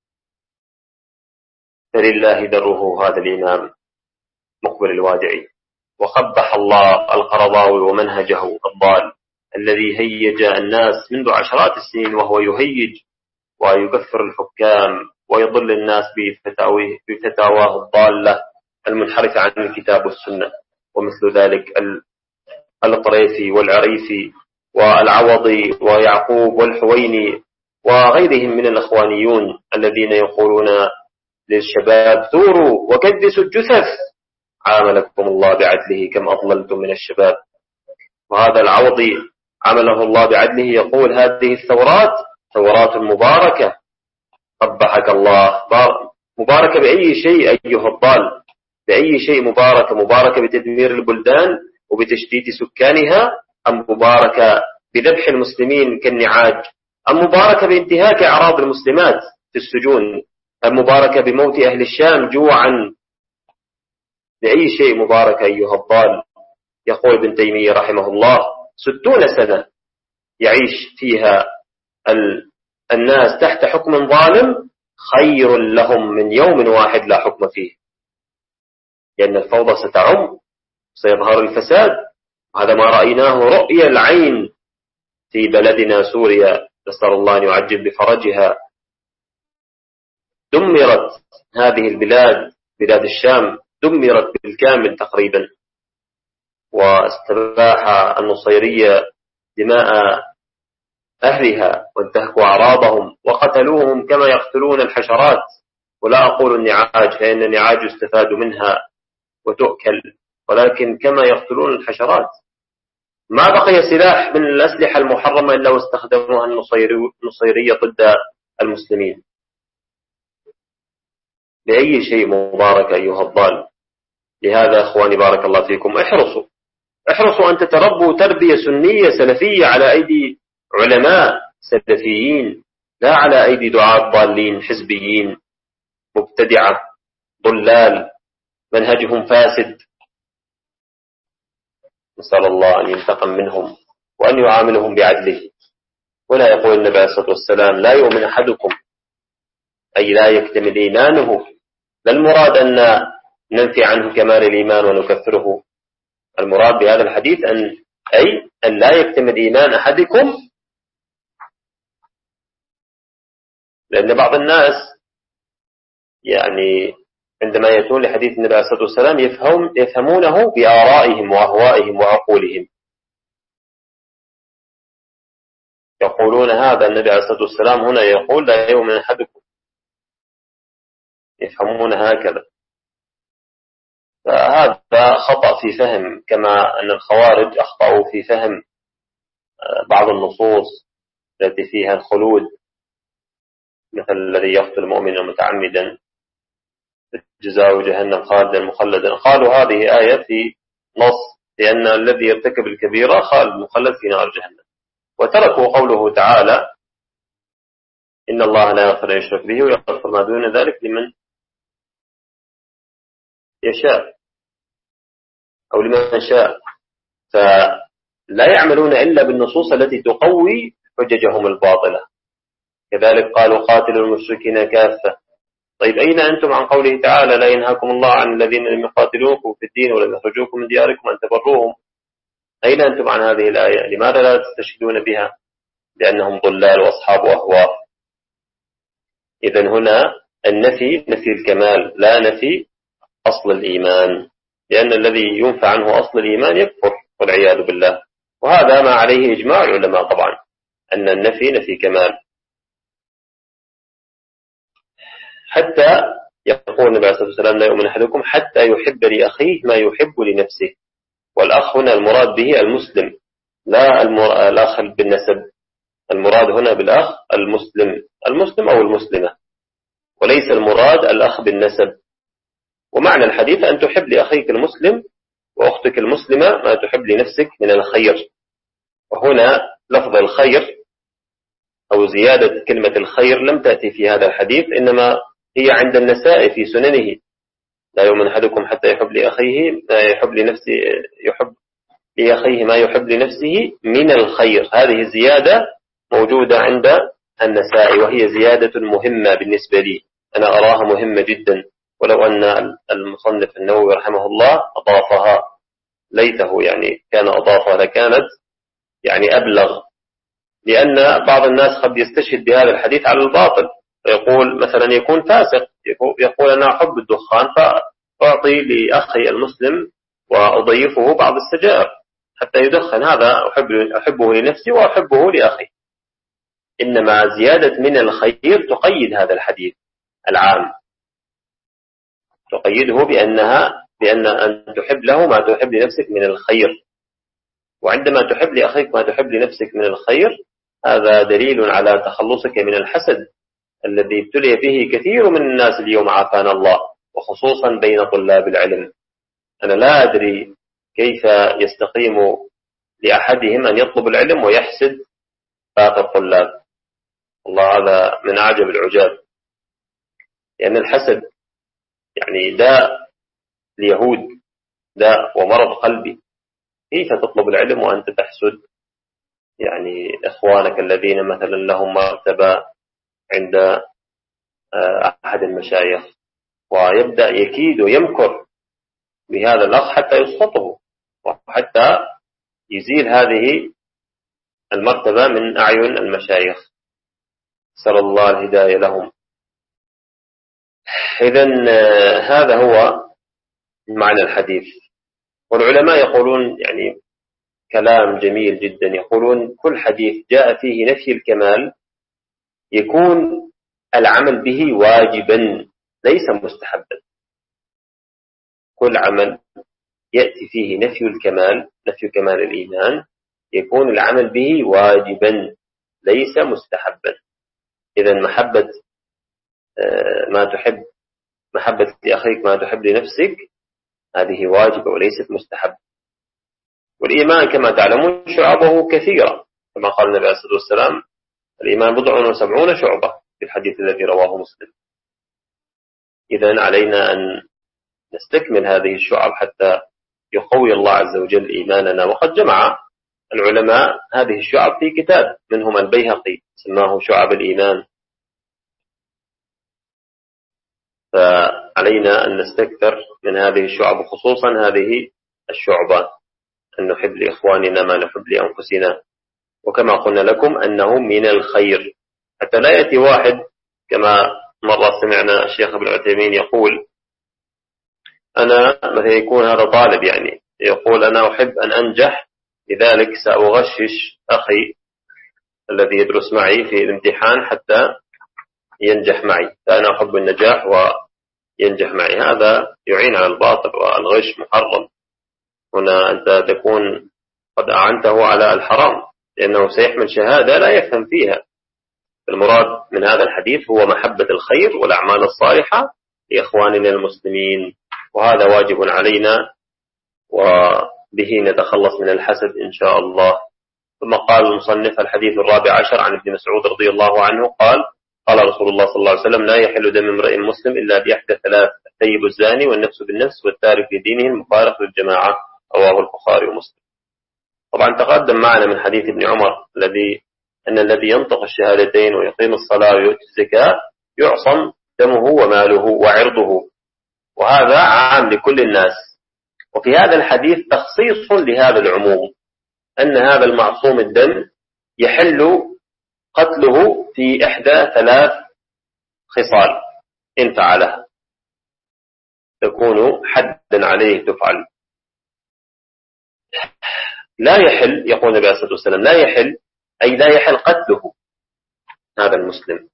فلله دره هذا الإمام مقبل الوادعي، وقبح الله القرضاوي ومنهجه الضال الذي هيج الناس منذ عشرات السنين، وهو يهيج ويكفر الحكام ويضل الناس بفتاواه الضالة المنحرفة عن الكتاب والسنة. ومثل ذلك الطريفي والعريفي والعوضي ويعقوب والحويني وغيرهم من الإخوانيون الذين يقولون للشباب ثوروا وكدسوا الجثث، عاملكم الله بعدله كم أضللتم من الشباب. وهذا العوضي عمله الله بعدله يقول هذه الثورات ثورات مباركة. قبحك الله، مباركة بأي شيء أيها الضال؟ بأي شيء مباركة؟ مباركة بتدمير البلدان وبتشتيت سكانها، أم مباركة بذبح المسلمين كالنعاج، أم مباركة بانتهاك أعراض المسلمات في السجون، أم مباركة بموت أهل الشام جوعا؟ بأي شيء مباركة أيها الضال؟ يقول ابن تيمية رحمه الله 60 سنة يعيش فيها الناس تحت حكم ظالم خير لهم من يوم واحد لا حكم فيه، لأن الفوضى ستعم، سيظهر الفساد. هذا ما رأيناه رؤية العين في بلدنا سوريا، نسأل الله أن يعجل بفرجها. دمرت هذه البلاد، بلاد الشام دمرت بالكامل تقريبا، واستباح النصيرية دماء أهلها وانتهكوا أعراضهم وقتلوهم كما يقتلون الحشرات. ولا أقول النعاج، لأن النعاج يستفاد منها وتؤكل، ولكن كما يقتلون الحشرات. ما بقي سلاح من الأسلحة المحرمة إلا واستخدموها النصيرية ضد المسلمين. بأي شيء مبارك أيها الضال؟ لهذا أخواني بارك الله فيكم احرصوا أن تتربوا تربية سنية سلفية على أيدي علماء سلفيين، لا على أيدي دعاة ضالين حزبيين مبتدعة ضلال منهجهم فاسد. نسأل الله أن ينتقم منهم وأن يعاملهم بعدله. ولا يقول النبي عليه الصلاة والسلام لا يؤمن أحدكم، أي لا يكتمل إيمانه. لا المراد أن ننفي عنه كمال الإيمان ونكفره، المراد بهذا الحديث أن لا يكتمل إيمان أحدكم. لأن بعض الناس يعني عندما يأتون لحديث النبي عليه الصلاة والسلام يفهمونه بآرائهم وأهوائهم وعقولهم، يقولون هذا النبي عليه الصلاة والسلام هنا يقول لا يؤمن أحدكم، يفهمون هكذا. فهذا خطأ في فهم، كما أن الخوارج أخطأوا في فهم بعض النصوص التي فيها الخلود، مثل الذي يقتل مؤمنا متعمدا جزاء جهنم خالدا مخلدا. قالوا هذه آية في نص، لأن الذي يرتكب الكبيرة خالد مخلد في نار جهنم، وتركوا قوله تعالى إن الله لا يغفر أن يشرك به ويغفر ما دون ذلك لمن يشاء أو لمن شاء. فلا يعملون إلا بالنصوص التي تقوي حججهم الباطلة. كذلك قالوا قاتلوا المشركين كافة. طيب أين أنتم عن قوله تعالى لا ينهاكم الله عن الذين لم يقاتلوكم في الدين ولم يخرجوكم من دياركم أن تبروهم؟ أين أنتم عن هذه الآية؟ لماذا لا تستشهدون بها؟ لأنهم ضلال وأصحاب أهواء. إذن هنا النفي نفي الكمال لا نفي أصل الإيمان، لأن الذي ينفى عنه أصل الإيمان يكفر والعياذ بالله. وهذا ما عليه إجماع العلماء طبعا، أن النفي نفي كمال. حتى يقول النبي عليه الصلاة والسلام لا يؤمن أحدكم حتى يحب لأخيه ما يحب لنفسه. والأخ هنا المراد به المسلم، لا الأخ بالنسب. المراد هنا بالأخ المسلم أو المسلمة، وليس المراد الأخ بالنسب. ومعنى الحديث أن تحب لأخيك المسلم وأختك المسلمة ما تحب لنفسك من الخير. وهنا لفظ الخير أو زيادة كلمة الخير لم تأتي في هذا الحديث، إنما هي عند النسائي في سننه لا يؤمن أحدكم حتى يحب لأخيه ما يحب لنفسه، يحب لأخيه ما يحب لنفسه من الخير. هذه الزيادة موجودة عند النسائي، وهي زيادة مهمة بالنسبة لي، أنا أراها مهمة جدا. ولو أن المصنف النووي رحمه الله أضافها، ليته يعني كان أضافها لكانت يعني أبلغ. لأن بعض الناس قد يستشهد بهذا الحديث على الباطل، ويقول مثلا يكون فاسق، يقول أنا أحب الدخان فأعطي لأخي المسلم وأضيفه بعض السجائر حتى يدخن، هذا أحبه لنفسي وأحبه لأخي. إنما زيادة من الخير تقيد هذا الحديث العام، تقيده بأن أن تحب له ما تحب لنفسك من الخير. وعندما تحب لأخيك ما تحب لنفسك من الخير، هذا دليل على تخلصك من الحسد الذي ابتلي به كثير من الناس اليوم عافانا الله، وخصوصا بين طلاب العلم. أنا لا أدري كيف يستقيم لأحدهم أن يطلب العلم ويحسد باقي الطلاب. والله هذا من أعجب العجاب، لأن الحسد يعني داء اليهود، داء ومرض قلبي. كيف تطلب العلم وأنت تحسد يعني إخوانك الذين مثلا لهم مرتبة عند أحد المشايخ، ويبدأ يكيد ويمكر بهذا الأخ حتى يسقطه وحتى يزيل هذه المرتبة من أعين المشايخ. نسأل الله الهداية لهم. إذن هذا هو معنى الحديث. والعلماء يقولون يعني كلام جميل جدا، يقولون كل حديث جاء فيه نفي الكمال يكون العمل به واجبا ليس مستحبا. كل عمل يأتي فيه نفي الكمال، نفي كمال الإيمان، يكون العمل به واجبا ليس مستحبا. إذا محبة ما تحب، محبة لأخيك ما تحب لنفسك، هذه واجبة وليست مستحبة. والإيمان كما تعلمون شعبه كثيرة، كما قال النبي عليه الصلاة والسلام: الإيمان 70 شعبة، في الحديث الذي رواه مسلم. إذن علينا أن نستكمل هذه الشعب حتى يقوي الله عز وجل إيماننا. وقد جمع العلماء هذه الشعب في كتاب، منهم البيهقي سماه شعب الإيمان. فعلينا أن نستكثر من هذه الشعب، خصوصا هذه الشعبات، أن نحب لإخواننا ما نحب لأنفسنا. وكما قلنا لكم أنه من الخير، حتى لا يأتي واحد كما مرة سمعنا الشيخ ابن عثيمين يقول: أنا مثلا يكون هذا طالب يعني يقول: أنا أحب أن أنجح، لذلك سأغشش أخي الذي يدرس معي في الامتحان حتى ينجح معي، فأنا أحب النجاح وينجح معي. هذا يعين على الباطل، والغش محرم. هنا أنت تكون قد أعنته على الحرام، لأنه سيحمل شهادة لا يفهم فيها. المراد من هذا الحديث هو محبة الخير والأعمال الصالحة لإخواننا المسلمين، وهذا واجب علينا، وبه نتخلص من الحسد إن شاء الله. ثم قال المصنف: الحديث 14 عن ابن مسعود رضي الله عنه قال: قال رسول الله صلى الله عليه وسلم: لا يحل دم امرئ مسلم إلا بإحدى ثلاث: الثيب الزاني، والنفس بالنفس، والتارك لدينه، المفارق للجماعة. رواه البخاري ومسلم. طبعا تقدم معنا من حديث ابن عمر أن الذي ينطق الشهادتين ويقيم الصلاة ويؤتي الزكاة يعصم دمه وماله وعرضه، وهذا عام لكل الناس. وفي هذا الحديث تخصيص لهذا العموم، أن هذا المعصوم الدم يحل قتله في إحدى ثلاث خصال إن فعلها تكون حدا عليه تفعل. لا يحل، يقول النبي عليه الصلاة والسلام: لا يحل، أي لا يحل قتله هذا المسلم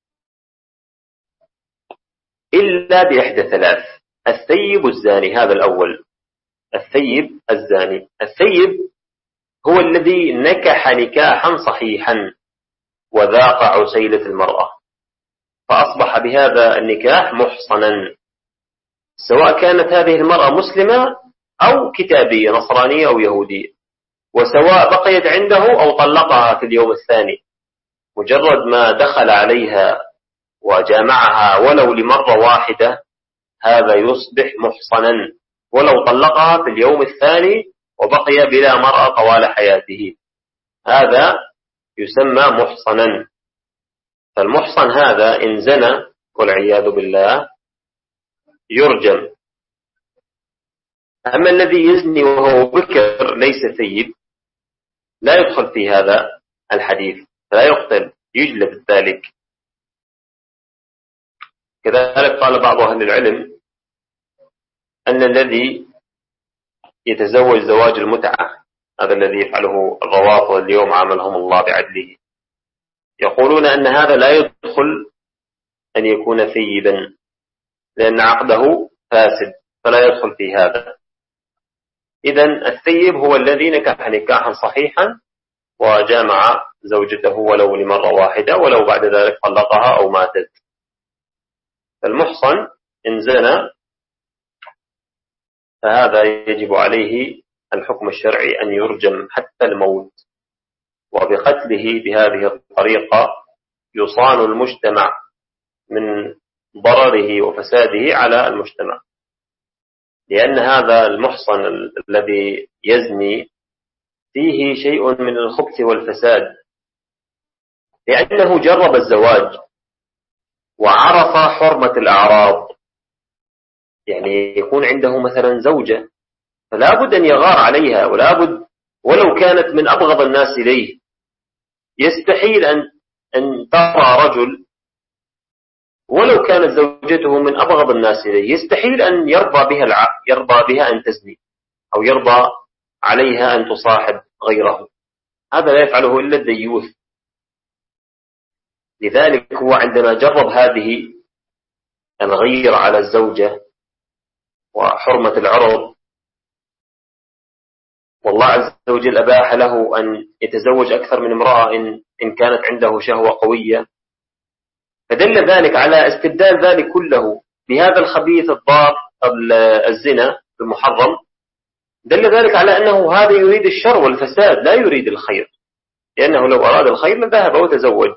إلا بإحدى ثلاث: الثيب الزاني، هذا الأول، الثيب الزاني. الثيب هو الذي نكح نكاحا صحيحا وذاق عسيلة المرأة، فأصبح بهذا النكاح محصنا، سواء كانت هذه المرأة مسلمة أو كتابية نصرانية أو يهودية، وسواء بقيت عنده أو طلقها في اليوم الثاني. مجرد ما دخل عليها وجامعها ولو لمرة واحدة، هذا يصبح محصنا، ولو طلقها في اليوم الثاني وبقي بلا مرأة طوال حياته، هذا يسمى محصنا. فالمحصن هذا إن زنى والعياذ بالله يرجم. أما الذي يزني وهو بكر ليس ثيب لا يدخل في هذا الحديث، فلا يقتل، يجلد ذلك. كذلك قال بعض أهل العلم أن الذي يتزوج زواج المتعة، هذا الذي يفعله الروافض اليوم عاملهم الله بعدله، يقولون أن هذا لا يدخل أن يكون ثيبا، لأن عقده فاسد فلا يدخل في هذا. إذن الثيب هو الذي نكح نكاحا صحيحا وجامع زوجته ولو لمرة واحدة، ولو بعد ذلك طلقها أو ماتت. المحصن إن زنى فهذا يجب عليه الحكم الشرعي أن يرجم حتى الموت، وبقتله بهذه الطريقة يصان المجتمع من ضرره وفساده على المجتمع، لأن هذا المحصن الذي يزني فيه شيء من الخبث والفساد، لأنه جرب الزواج وعرف حرمة الأعراض. يعني يكون عنده مثلا زوجة فلا بد أن يغار عليها، ولا بد ولو كانت من أبغض الناس إليه. يستحيل أن ترى رجل ولو كانت زوجته من أبغض الناس إليه يستحيل أن يرضى بها أن تزني، أو يرضى عليها أن تصاحب غيره. هذا لا يفعله إلا الديوث. لذلك هو عندما جرب هذه الغير على الزوجة وحرمة العرض، والله عز وجل أباح له أن يتزوج أكثر من امرأة إن كانت عنده شهوة قوية، فدل ذلك على استبدال ذلك كله بهذا الخبيث الضار الزنا المحرم. دل ذلك على أنه هذا يريد الشر والفساد لا يريد الخير، لأنه لو أراد الخير لذهب وتزوج.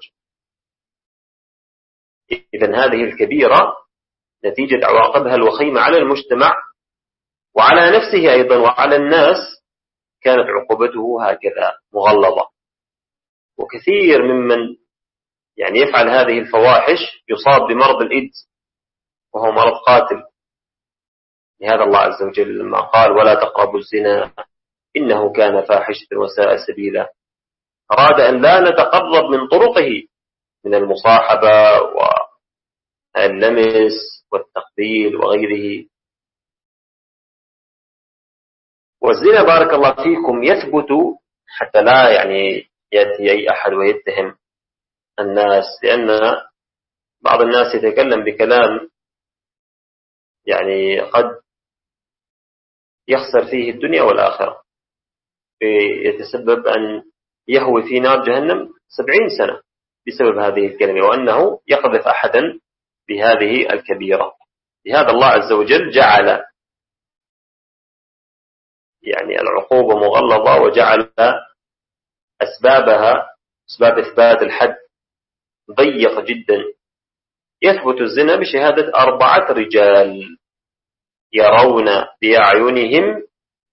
إذن هذه الكبيرة نتيجة عواقبها الوخيمة على المجتمع وعلى نفسه أيضا وعلى الناس كانت عقوبته هكذا مغلظة. وكثير ممن يعني يفعل هذه الفواحش يصاب بمرض الإيدز، وهو مرض قاتل. لهذا الله عز وجل لما قال ولا تقربوا الزنا إنه كان فاحشة وساء سبيلا، أراد أن لا نتقرب من طرقه من المصاحبة واللمس والتقبيل وغيره. والزنا بارك الله فيكم يثبت حتى لا يعني يأتي أي أحد ويتهم الناس، لأن بعض الناس يتكلم بكلام يعني قد يخسر فيه الدنيا والآخرة، يتسبب أن يهوي في نار جهنم 70 سنة بسبب هذه الكلمة، وأنه يقذف أحدا بهذه الكبيرة. لهذا الله عز وجل جعل يعني العقوبة مغلظة، وجعل أسبابها أسباب إثبات الحد ضيق جدا. يثبت الزنا بشهادة 4 رجال يرون بأعينهم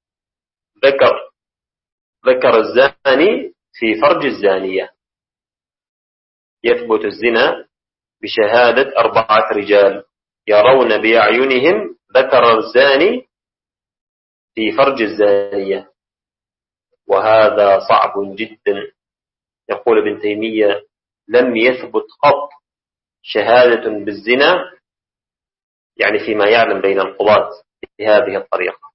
ذكر الزاني في فرج الزانية. يثبت الزنا بشهادة 4 رجال يرون بأعينهم ذكر الزاني في فرج الزانية، وهذا صعب جدا. يقول ابن تيمية لم يثبت قط شهادة بالزنا يعني فيما يعلم بين القضاة بهذه الطريقة،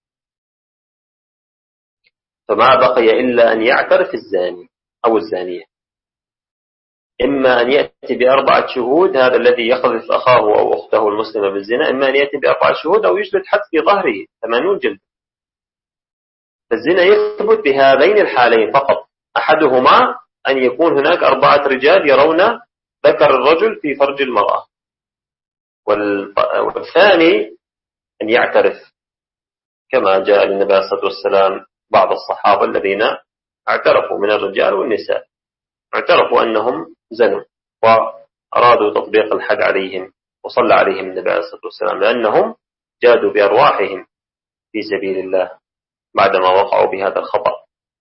فما بقي إلا أن يعترف الزاني أو الزانية، إما أن يأتي ب4 شهود هذا الذي يقذف أخاه أو أخته المسلمة بالزنا، إما أن يأتي ب4 شهود أو يجلد حد في ظهره 80 جلد. فالزنا يثبت بهذين الحالين فقط، أحدهما أن يكون هناك 4 رجال يرون ذكر الرجل في فرج المرأة، والثاني أن يعترف، كما جاء للنبي صلى الله عليه وسلم بعض الصحابة الذين اعترفوا من الرجال والنساء، اعترفوا أنهم زنوا وأرادوا تطبيق الحد عليهم، وصلى عليهم النبي صلى الله عليه وسلم لأنهم جادوا بأرواحهم في سبيل الله بعدما وقعوا بهذا الخطأ.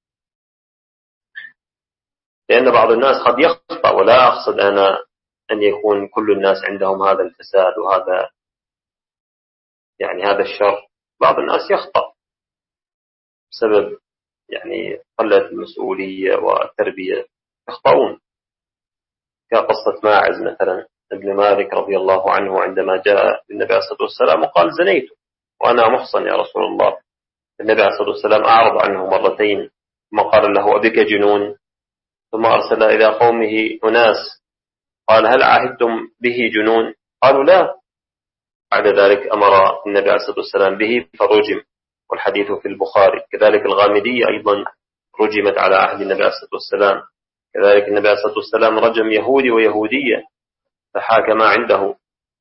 لأن بعض الناس قد يخطأ، ولا أقصد أنا أن يكون كل الناس عندهم هذا الفساد وهذا يعني هذا الشر. بعض الناس يخطأ بسبب يعني قلة المسؤولية والتربية، يخطئون. كقصة ماعز مثلا ابن مالك رضي الله عنه عندما جاء النبي عليه الصلاة والسلام وقال زنيت وأنا محصن يا رسول الله، النبي عليه الصلاة والسلام أعرض عنه مرتين ثم قال له أبك جنون؟ ثم أرسل إلى قومه أناس قال هل عهدتم به جنون؟ قالوا لا. بعد ذلك أمر النبي عليه الصلاة والسلام به فرجم، والحديث في البخاري. كذلك الغامدية أيضا رجمت على عهد النبي عليه الصلاة والسلام. كذلك النبي عليه الصلاة والسلام رجم يهودي ويهودية فحاكما عنده.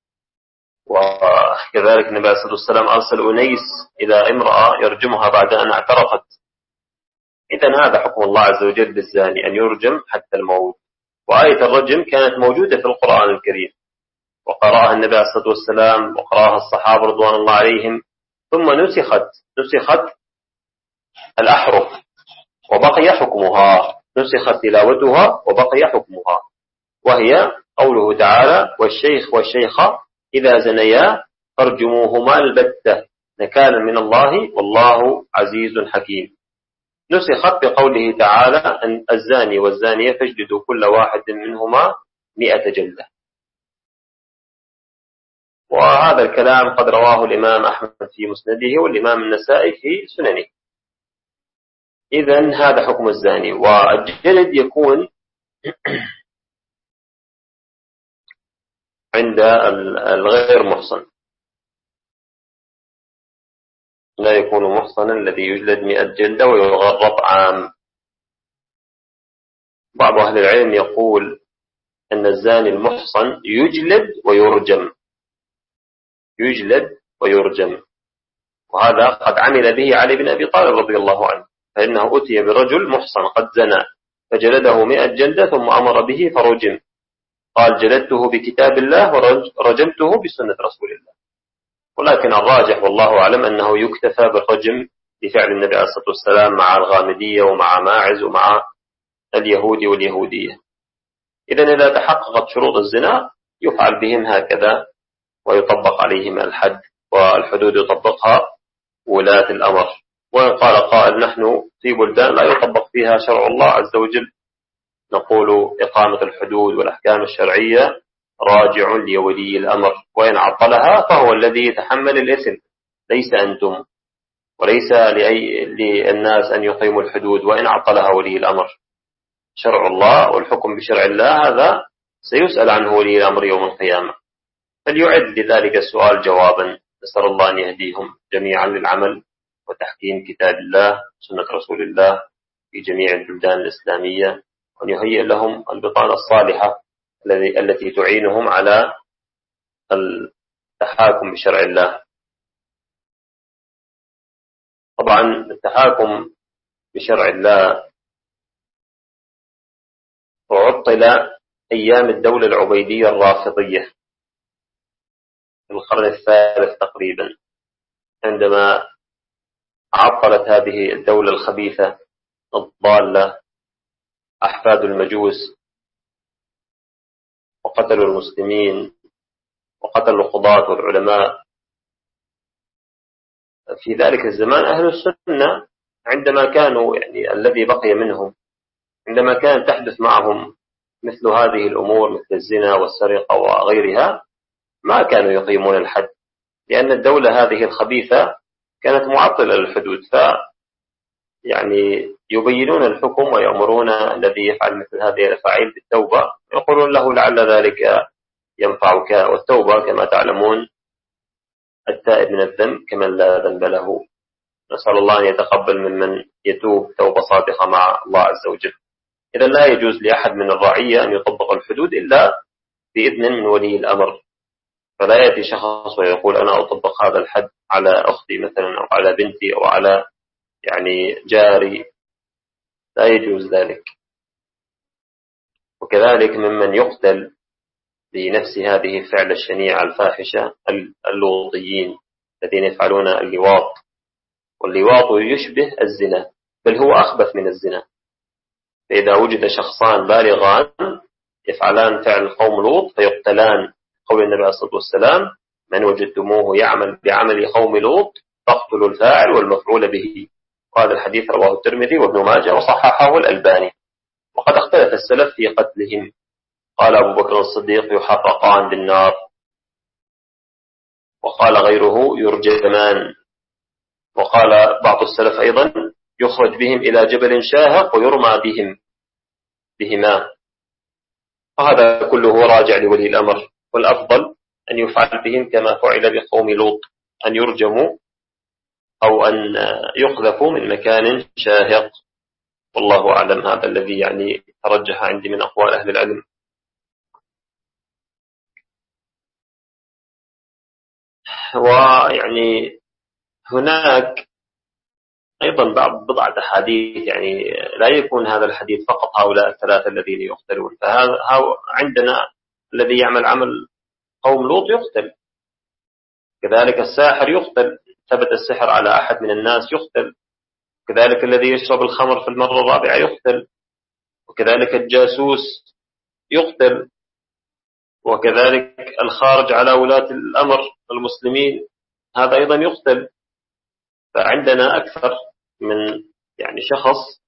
وكذلك النبي عليه الصلاة والسلام أرسل أنيس إلى امرأة يرجمها بعد أن اعترفت. إذن هذا حكم الله عز وجل بالزاني أن يرجم حتى الموت. وآية الرجم كانت موجودة في القرآن الكريم، وقرأها النبي عليه الصلاة والسلام وقرأها الصحابة رضوان الله عليهم، ثم نسخت الأحرف وبقي حكمها، نسخت تلاوتها وبقي حكمها، وهي قوله تعالى والشيخ والشيخة إذا زنيا فارجموهما البتة نكالا من الله والله عزيز حكيم. نسخت بقوله تعالى أن الزاني والزانية فاجلدوا كل واحد منهما 100 جلدة. وهذا الكلام قد رواه الإمام أحمد في مسنده والإمام النسائي في سننه. إذن هذا حكم الزاني. والجلد يكون عند الغير محصن، لا يكون محصنا الذي يجلد 100 جلدة ويغرب عام. بعض أهل العلم يقول أن الزاني المحصن يجلد ويرجم، وهذا قد عمل به علي بن أبي طالب رضي الله عنه، فإنه أتي برجل محصن قد زنى فجلده 100 جلدة ثم أمر به فرجم، قال جلدته بكتاب الله ورجمته بسنة رسول الله. ولكن الراجح والله أعلم أنه يكتفى بالرجم بفعل النبي عليه الصلاة والسلام مع الغامدية ومع ماعز ومع اليهود واليهودية. إذن إذا تحققت شروط الزنا يفعل بهم هكذا ويطبق عليهم الحد، والحدود يطبقها ولاة الأمر. وإن قال قائل نحن في بلدان لا يطبق فيها شرع الله عز وجل، نقول إقامة الحدود والأحكام الشرعية راجع لولي الأمر، وإن عطلها فهو الذي يتحمل الإثم ليس أنتم، وليس للناس أن يقيموا الحدود وإن عطلها ولي الأمر. شرع الله والحكم بشرع الله هذا سيسأل عنه ولي الأمر يوم القيامة، فليعد لذلك السؤال جوابا. نسأل الله أن يهديهم جميعا للعمل وتحكيم كتاب الله سنة رسول الله في جميع البلدان الإسلامية، وأن يهيئ لهم البطانة الصالحة التي تعينهم على التحاكم بشرع الله. طبعا التحاكم بشرع الله وعطل أيام الدولة العبيدية الرافضية في القرن الثالث تقريبا، عندما عطلت هذه الدولة الخبيثة الضالة أحفاد المجوس وقتلوا المسلمين وقتلوا القضاة والعلماء. في ذلك الزمان أهل السنة عندما كانوا الذي بقي منهم عندما كانت تحدث معهم مثل هذه الأمور مثل الزنا والسرقة وغيرها ما كانوا يقيمون الحد، لأن الدولة هذه الخبيثة كانت معطلة للحدود، يبينون الحكم ويأمرون الذي يفعل مثل هذه الأفعال بالتوبة، يقولون له لعل ذلك ينفعك، والتوبة كما تعلمون التائب من الذنب كمن لا ذنب له. نسأل الله أن يتقبل ممن يتوب توبة صادقة مع الله عز وجل. إذا لا يجوز لأحد من الرعية أن يطبق الحدود إلا بإذن من ولي الأمر، فلا يأتي شخص ويقول أنا أطبق هذا الحد على أختي مثلا أو على بنتي أو على جاري، لا يجوز ذلك. وكذلك ممن يقتل بنفس هذه الفعل الشنيعة الفاحشة اللوطيين الذين يفعلون اللواط، واللواط يشبه الزنا بل هو أخبث من الزنا. فإذا وجد شخصان بالغان يفعلان فعل قوم لوط فيقتلان، قول النبي عليه الصلاة والسلام من وجدتموه يعمل بعمل قوم لوط فاقتلوا الفاعل والمفعول به. وهذا الحديث رواه الترمذي وابن ماجه وصححه الألباني. وقد اختلف السلف في قتلهم، قال أبو بكر الصديق يحرقان بالنار، وقال غيره يرجمان، وقال بعض السلف أيضا يخرج بهم إلى جبل شاهق ويرمى بهم. بهما. وهذا كله راجع لولي الأمر، والأفضل أن يفعل بهم كما فعل بقوم لوط، أن يرجموا أو أن يقذفوا من مكان شاهق. والله أعلم، هذا الذي يعني ترجح عندي من أقوال أهل العلم. ويعني هناك أيضا بضعة أحاديث، يعني لا يكون هذا الحديث فقط هؤلاء الثلاثة الذين يقتلون، فهذا عندنا الذي يعمل عمل قوم لوط يقتل، كذلك الساحر يقتل، ثبت السحر على أحد من الناس يقتل، كذلك الذي يشرب الخمر في المرة الرابعة يقتل، وكذلك الجاسوس يقتل، وكذلك الخارج على ولاة الأمر المسلمين هذا أيضا يقتل. فعندنا أكثر من يعني شخص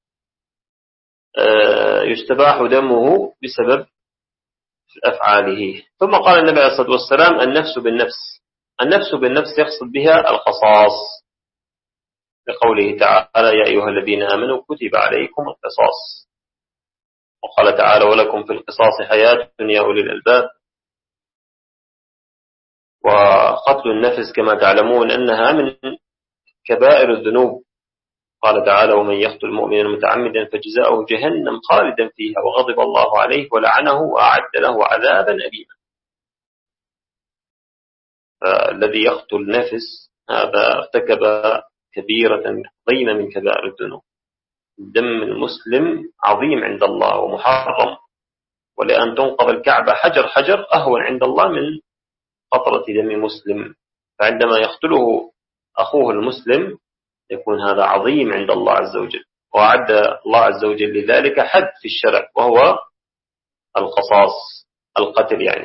يستباح دمه بسبب أفعاله. ثم قال النبي عليه الصلاة والسلام: النفس بالنفس. النفس بالنفس يقصد بها القصاص، لقوله تعالى: يا أيها الذين آمنوا كتب عليكم القصاص. وقال تعالى: ولكم في القصاص حياة يا أولي الألباب. وقتل النفس كما تعلمون أنها من كبائر الذنوب. قال تعالى: ومن يقتل مؤمنا متعمدا فجزاؤه جهنم خالدا فيها وغضب الله عليه ولعنه وأعد له عذابا أليما. فالذي يقتل نفس هذا ارتكب كبيرة عظيمة من كبائر الذنوب. دم المسلم عظيم عند الله ومحرم، ولأن تنقض الكعبة حجر حجر أهون عند الله من قطرة دم مسلم. فعندما يقتله أخوه المسلم يكون هذا عظيم عند الله عز وجل، وأعد الله عز وجل لذلك حد في الشرع وهو القصاص، القتل يعني،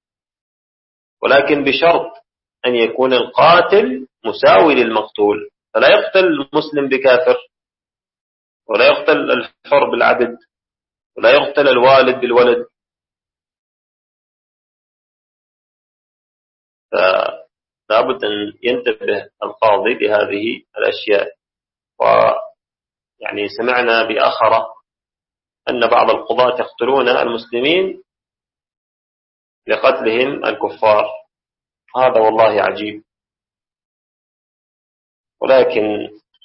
ولكن بشرط أن يكون القاتل مساوي للمقتول، فلا يقتل المسلم بكافر، ولا يقتل الحر بالعبد، ولا يقتل الوالد بالولد. فلا بد أن ينتبه القاضي لهذه الأشياء. ويعني سمعنا بآخرة أن بعض القضاة يقتلون المسلمين لقتلهم الكفار، هذا والله عجيب. ولكن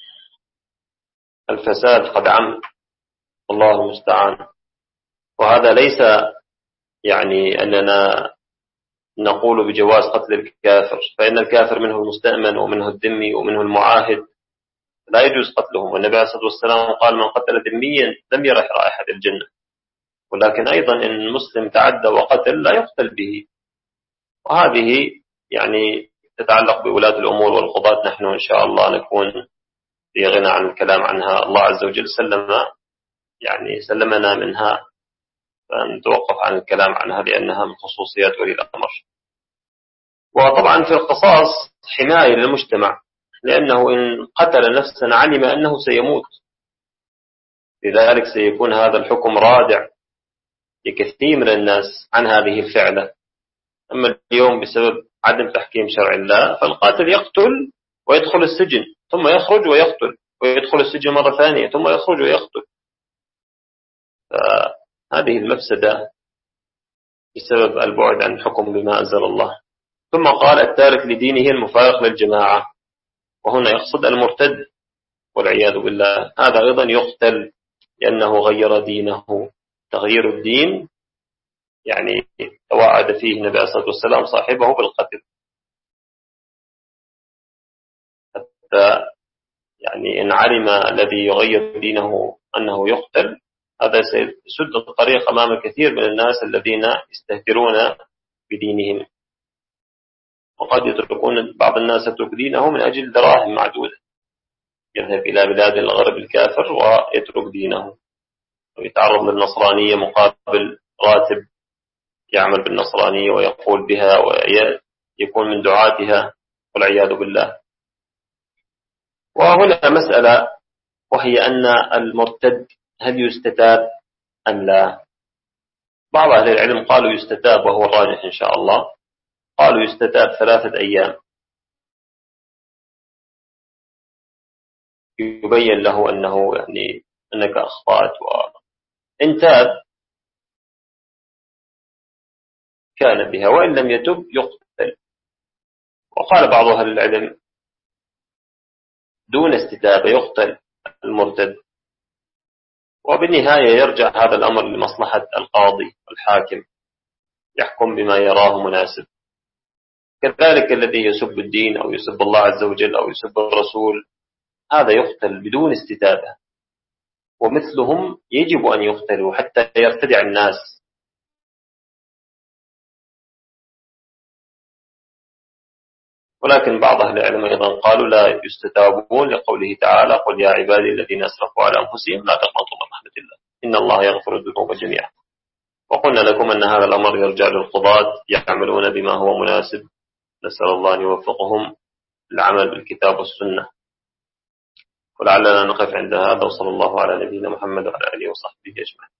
الفساد قد عم، والله المستعان. وهذا ليس يعني أننا نقول بجواز قتل الكافر، فإن الكافر منه المستأمن ومنه الذمي ومنه المعاهد، لا يجوز قتلهم. والنبي عليه الصلاة والسلام قال: من قتل ذميا لم يرح رائحة الجنة. ولكن أيضا إن المسلم تعدى وقتل لا يقتل به. وهذه يعني تتعلق بولاة الأمور والقضاة. نحن إن شاء الله نكون في غنى عن الكلام عنها، الله عز وجل سلمنا منها، فنتوقف عن الكلام عنها لأنها من خصوصيات ولي الأمر. وطبعا في القصاص حماية للمجتمع، لأنه إن قتل نفسا علم أنه سيموت، لذلك سيكون هذا الحكم رادع لكثير من الناس عن هذه الفعلة. أما اليوم بسبب عدم تحكيم شرع الله فالقاتل يقتل ويدخل السجن ثم يخرج ويقتل، ويدخل السجن مرة ثانية ثم يخرج ويقتل. فهذه المفسدة بسبب البعد عن الحكم بما أنزل الله. ثم قال: التارك لدينه المفارق للجماعة. وهنا يقصد المرتد والعياذ بالله، هذا أيضا يقتل لأنه غير دينه. تغيير الدين يعني توعد فيه النبي عليه الصلاة والسلام صاحبه بالقتل، حتى يعني إن علم الذي يغير دينه أنه يقتل، هذا سيسد الطريق أمام الكثير من الناس الذين يستهترون بدينهم. وقد يتركون بعض الناس يترك دينه من أجل دراهم معدودة، يذهب إلى بلاد الغرب الكافر ويترك دينه ويتعرض للنصرانية مقابل راتب، يعمل بالنصرانية ويقول بها ويكون من دعاتها والعياذ بالله. وهنا مسألة، وهي أن المرتد هل يستتاب أم لا؟ بعض أهل العلم قالوا يستتاب، وهو الراجح إن شاء الله. قالوا يستتاب 3 أيام، يبين له أنك أخطأت، وإن تاب كان بها، وإن لم يتب يقتل. وقال بعض أهل العلم دون استتابة يقتل المرتد. وبالنهاية يرجع هذا الأمر لمصلحة القاضي والحاكم، يحكم بما يراه مناسب. كذلك الذي يسب الدين أو يسب الله عز وجل أو يسب الرسول، هذا يقتل بدون استتابة، ومثلهم يجب أن يقتلوا حتى يرتدع الناس. ولكن بعض أهل العلم أيضا قالوا لا يستتابون لقوله تعالى: قل يا عبادي الذين أسرفوا على أنفسهم لا تقنطوا من رحمة الله إن الله يغفر الذنوب جميعا. وقلنا لكم أن هذا الأمر يرجع للقضاة يعملون بما هو مناسب، نسأل الله أن يوفقهم للعمل بالكتاب والسنة. ولعلنا نقف عند هذا، وصلى الله على نبينا محمد وعلى آله وصحبه أجمعين.